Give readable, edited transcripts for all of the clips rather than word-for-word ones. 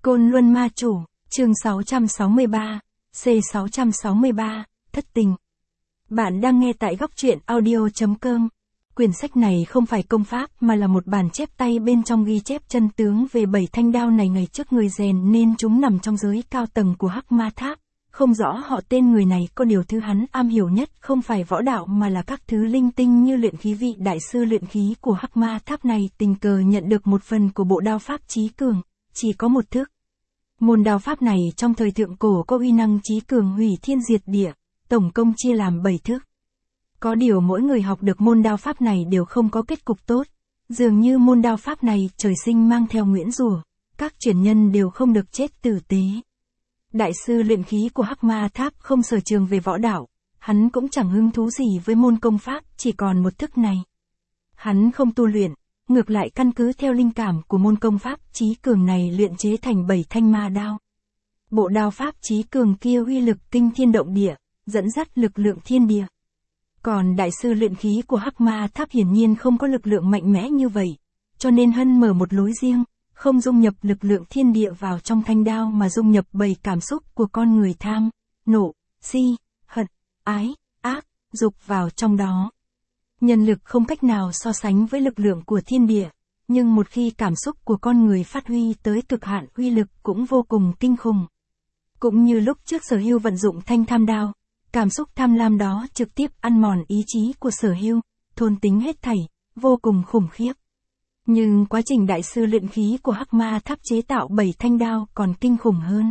Côn Luân Ma Chủ, chương 663, C663, Thất Tình. Bạn đang nghe tại góc truyện audio.com. Quyển sách này không phải công pháp mà là một bản chép tay bên trong ghi chép chân tướng về 7 thanh đao này ngày trước người rèn nên chúng nằm trong giới cao tầng của Hắc Ma Tháp. Không rõ họ tên người này, có điều thứ hắn am hiểu nhất không phải võ đạo mà là các thứ linh tinh như luyện khí. Vị đại sư luyện khí của Hắc Ma Tháp này tình cờ nhận được một phần của bộ đao pháp chí cường, chỉ có một thước. Môn đao pháp này trong thời thượng cổ có uy năng chí cường hủy thiên diệt địa, tổng công chia làm 7 thước. Có điều mỗi người học được môn đao pháp này đều không có kết cục tốt, dường như môn đao pháp này trời sinh mang theo nguyễn rủa, các truyền nhân đều không được chết tử tế. Đại sư luyện khí của Hắc Ma Tháp không sở trường về võ đạo, hắn cũng chẳng hứng thú gì với môn công pháp, chỉ còn một thức này. Hắn không tu luyện, ngược lại căn cứ theo linh cảm của môn công pháp chí cường này luyện chế thành 7 thanh ma đao. Bộ đao pháp chí cường kia uy lực kinh thiên động địa, dẫn dắt lực lượng thiên địa. Còn đại sư luyện khí của Hắc Ma Tháp hiển nhiên không có lực lượng mạnh mẽ như vậy, cho nên hân mở một lối riêng, không dung nhập lực lượng thiên địa vào trong thanh đao mà dung nhập 7 cảm xúc của con người: tham, nộ, si, hận, ái, ác, dục vào trong đó. Nhân lực không cách nào so sánh với lực lượng của thiên địa, nhưng một khi cảm xúc của con người phát huy tới cực hạn, uy lực cũng vô cùng kinh khủng. Cũng như lúc trước Sở Hưu vận dụng thanh tham đao, cảm xúc tham lam đó trực tiếp ăn mòn ý chí của Sở Hưu, thôn tính hết thảy, vô cùng khủng khiếp. Nhưng quá trình đại sư luyện khí của Hắc Ma Tháp chế tạo 7 thanh đao còn kinh khủng hơn.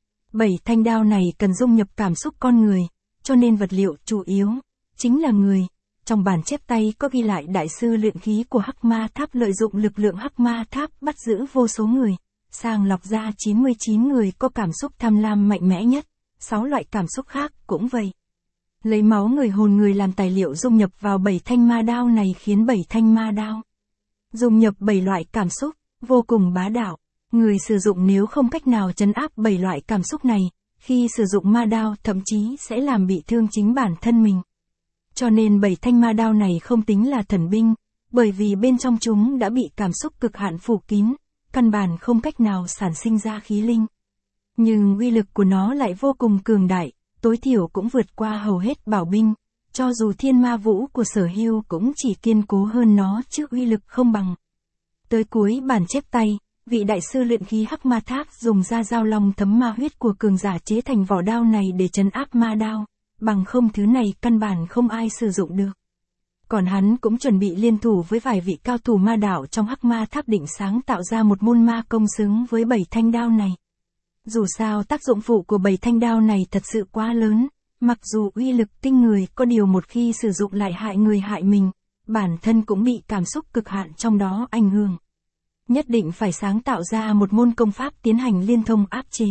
7 thanh đao này cần dung nhập cảm xúc con người, cho nên vật liệu chủ yếu chính là người. Trong bản chép tay có ghi lại đại sư luyện khí của Hắc Ma Tháp lợi dụng lực lượng Hắc Ma Tháp bắt giữ vô số người, sàng lọc ra 99 người có cảm xúc tham lam mạnh mẽ nhất, 6 loại cảm xúc khác cũng vậy. Lấy máu người hồn người làm tài liệu dung nhập vào 7 thanh ma đao này khiến 7 thanh ma đao dung nhập 7 loại cảm xúc, vô cùng bá đạo. Người sử dụng nếu không cách nào trấn áp 7 loại cảm xúc này, khi sử dụng ma đao thậm chí sẽ làm bị thương chính bản thân mình. Cho nên 7 thanh ma đao này không tính là thần binh, bởi vì bên trong chúng đã bị cảm xúc cực hạn phủ kín, căn bản không cách nào sản sinh ra khí linh. Nhưng uy lực của nó lại vô cùng cường đại, tối thiểu cũng vượt qua hầu hết bảo binh, cho dù thiên ma vũ của Sở Hưu cũng chỉ kiên cố hơn nó chứ uy lực không bằng. Tới cuối bản chép tay, vị đại sư luyện khí Hắc Ma Tháp dùng ra dao long thấm ma huyết của cường giả chế thành vỏ đao này để trấn áp ma đao, bằng không thứ này căn bản không ai sử dụng được. Còn hắn cũng chuẩn bị liên thủ với vài vị cao thủ ma đạo trong Hắc Ma Tháp định sáng tạo ra một môn ma công xứng với 7 thanh đao này. Dù sao tác dụng phụ của 7 thanh đao này thật sự quá lớn, mặc dù uy lực kinh người, có điều một khi sử dụng lại hại người hại mình, bản thân cũng bị cảm xúc cực hạn trong đó ảnh hưởng. Nhất định phải sáng tạo ra một môn công pháp tiến hành liên thông áp chế.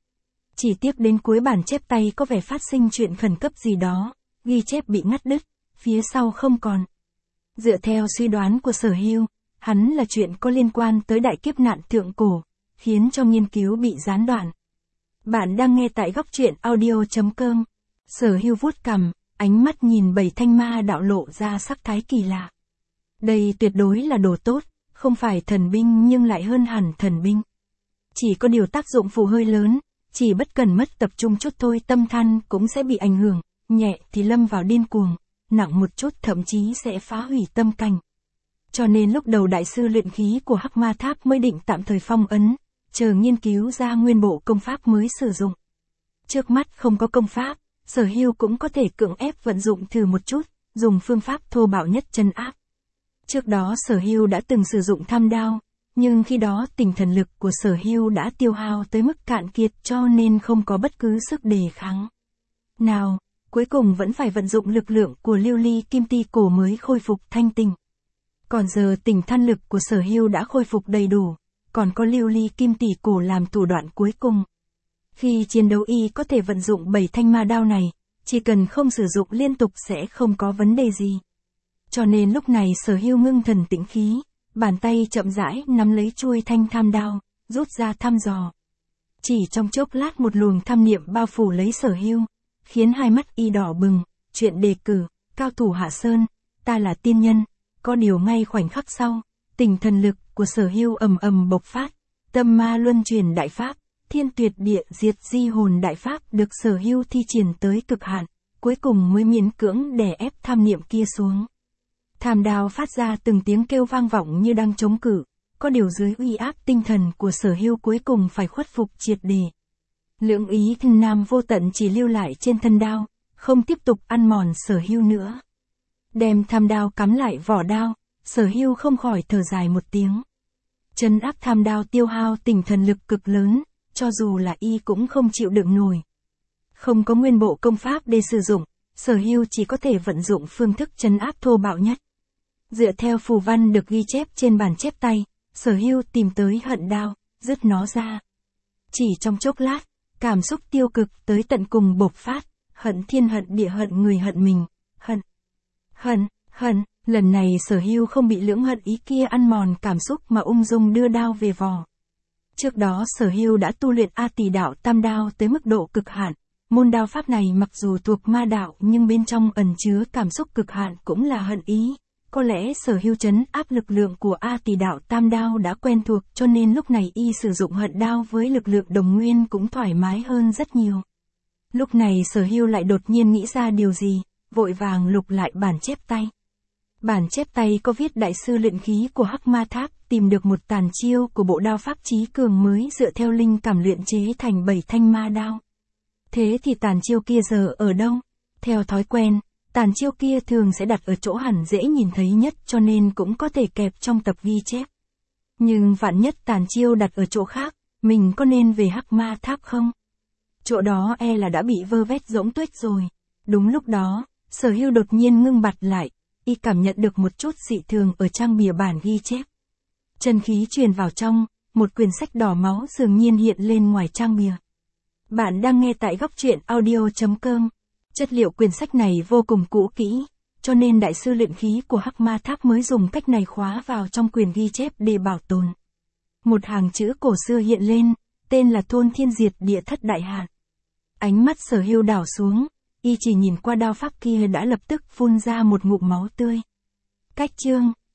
Chỉ tiếc đến cuối bản chép tay có vẻ phát sinh chuyện khẩn cấp gì đó, ghi chép bị ngắt đứt, phía sau không còn. Dựa theo suy đoán của Sở Hưu, hắn là chuyện có liên quan tới đại kiếp nạn thượng cổ, khiến cho nghiên cứu bị gián đoạn. Bạn đang nghe tại góc truyện audio.com. Sở Hưu vuốt cằm, ánh mắt nhìn 7 thanh ma đạo lộ ra sắc thái kỳ lạ. Đây tuyệt đối là đồ tốt, không phải thần binh nhưng lại hơn hẳn thần binh. Chỉ có điều tác dụng phụ hơi lớn, chỉ bất cần mất tập trung chút thôi tâm thần cũng sẽ bị ảnh hưởng, nhẹ thì lâm vào điên cuồng, nặng một chút thậm chí sẽ phá hủy tâm cảnh. Cho nên lúc đầu đại sư luyện khí của Hắc Ma Tháp mới định tạm thời phong ấn, chờ nghiên cứu ra nguyên bộ công pháp mới sử dụng. Trước mắt không có công pháp, Sở Hưu cũng có thể cưỡng ép vận dụng thử một chút, dùng phương pháp thô bạo nhất trấn áp. Trước đó Sở Hưu đã từng sử dụng tham đao, nhưng khi đó tinh thần lực của Sở Hưu đã tiêu hao tới mức cạn kiệt cho nên không có bất cứ sức đề kháng nào, cuối cùng vẫn phải vận dụng lực lượng của lưu ly kim ti cổ mới khôi phục thanh tình. Còn giờ tinh thần lực của Sở Hưu đã khôi phục đầy đủ, còn có lưu ly kim tỷ cổ làm thủ đoạn cuối cùng. Khi chiến đấu y có thể vận dụng 7 thanh ma đao này, chỉ cần không sử dụng liên tục sẽ không có vấn đề gì. Cho nên lúc này Sở Hưu ngưng thần tĩnh khí, bàn tay chậm rãi nắm lấy chuôi thanh tham đao, rút ra thăm dò. Chỉ trong chốc lát một luồng tham niệm bao phủ lấy Sở Hưu, khiến hai mắt y đỏ bừng. Chuyện đề cử, cao thủ Hạ Sơn, ta là tiên nhân. Có điều ngay khoảnh khắc sau, tinh thần lực của Sở Hưu ầm ầm bộc phát, Tâm ma luân chuyển đại pháp, thiên tuyệt địa diệt di hồn đại pháp được Sở Hưu thi triển tới cực hạn, cuối cùng mới miễn cưỡng đè ép tham niệm kia xuống. Tham đao phát ra từng tiếng kêu vang vọng như đang chống cự, có điều dưới uy áp tinh thần của Sở Hưu cuối cùng phải khuất phục triệt để. Lưỡng ý thiên nam vô tận chỉ lưu lại trên thân đao, không tiếp tục ăn mòn Sở Hưu nữa. Đem tham đao cắm lại vỏ đao, Sở Hưu không khỏi thở dài một tiếng. Trấn áp tham đao tiêu hao tinh thần lực cực lớn, cho dù là y cũng không chịu đựng nổi. Không có nguyên bộ công pháp để sử dụng, Sở Hưu chỉ có thể vận dụng phương thức trấn áp thô bạo nhất. Dựa theo phù văn được ghi chép trên bản chép tay, Sở Hưu tìm tới hận đao, dứt nó ra. Chỉ trong chốc lát, cảm xúc tiêu cực tới tận cùng bộc phát, hận thiên hận địa hận người hận mình, hận, lần này Sở Hưu không bị lưỡng hận ý kia ăn mòn cảm xúc mà ung dung đưa đao về vỏ. Trước đó Sở Hưu đã tu luyện A Tỳ đạo tam đao tới mức độ cực hạn, môn đao pháp này mặc dù thuộc ma đạo nhưng bên trong ẩn chứa cảm xúc cực hạn cũng là hận ý. Có lẽ Sở Hưu trấn áp lực lượng của A Tỳ đạo tam đao đã quen thuộc cho nên lúc này y sử dụng hận đao với lực lượng đồng nguyên cũng thoải mái hơn rất nhiều. Lúc này Sở Hưu lại đột nhiên nghĩ ra điều gì, vội vàng lục lại bản chép tay. Bản chép tay có viết đại sư luyện khí của Hắc Ma Tháp tìm được một tàn chiêu của bộ đao pháp chí cường mới dựa theo linh cảm luyện chế thành 7 thanh ma đao. Thế thì tàn chiêu kia giờ ở đâu? Theo thói quen, tàn chiêu kia thường sẽ đặt ở chỗ hẳn dễ nhìn thấy nhất cho nên cũng có thể kẹp trong tập ghi chép. Nhưng vạn nhất tàn chiêu đặt ở chỗ khác, mình có nên về Hắc Ma Tháp không? Chỗ đó e là đã bị vơ vét rỗng tuếch rồi. Đúng lúc đó, Sở Hưu đột nhiên ngưng bặt lại, y cảm nhận được một chút dị thường ở trang bìa bản ghi chép. Chân khí truyền vào trong, một quyển sách đỏ máu dường nhiên hiện lên ngoài trang bìa. Bạn đang nghe tại góc truyện audio.com. Chất liệu quyển sách này vô cùng cũ kỹ, cho nên đại sư luyện khí của Hắc Ma Tháp mới dùng cách này khóa vào trong quyển ghi chép để bảo tồn. Một hàng chữ cổ xưa hiện lên, tên là Thôn Thiên Diệt Địa Thất Đại Hạn. Ánh mắt Sở Hưu đảo xuống, y chỉ nhìn qua đao pháp kia đã lập tức phun ra một ngụm máu tươi. Cách chương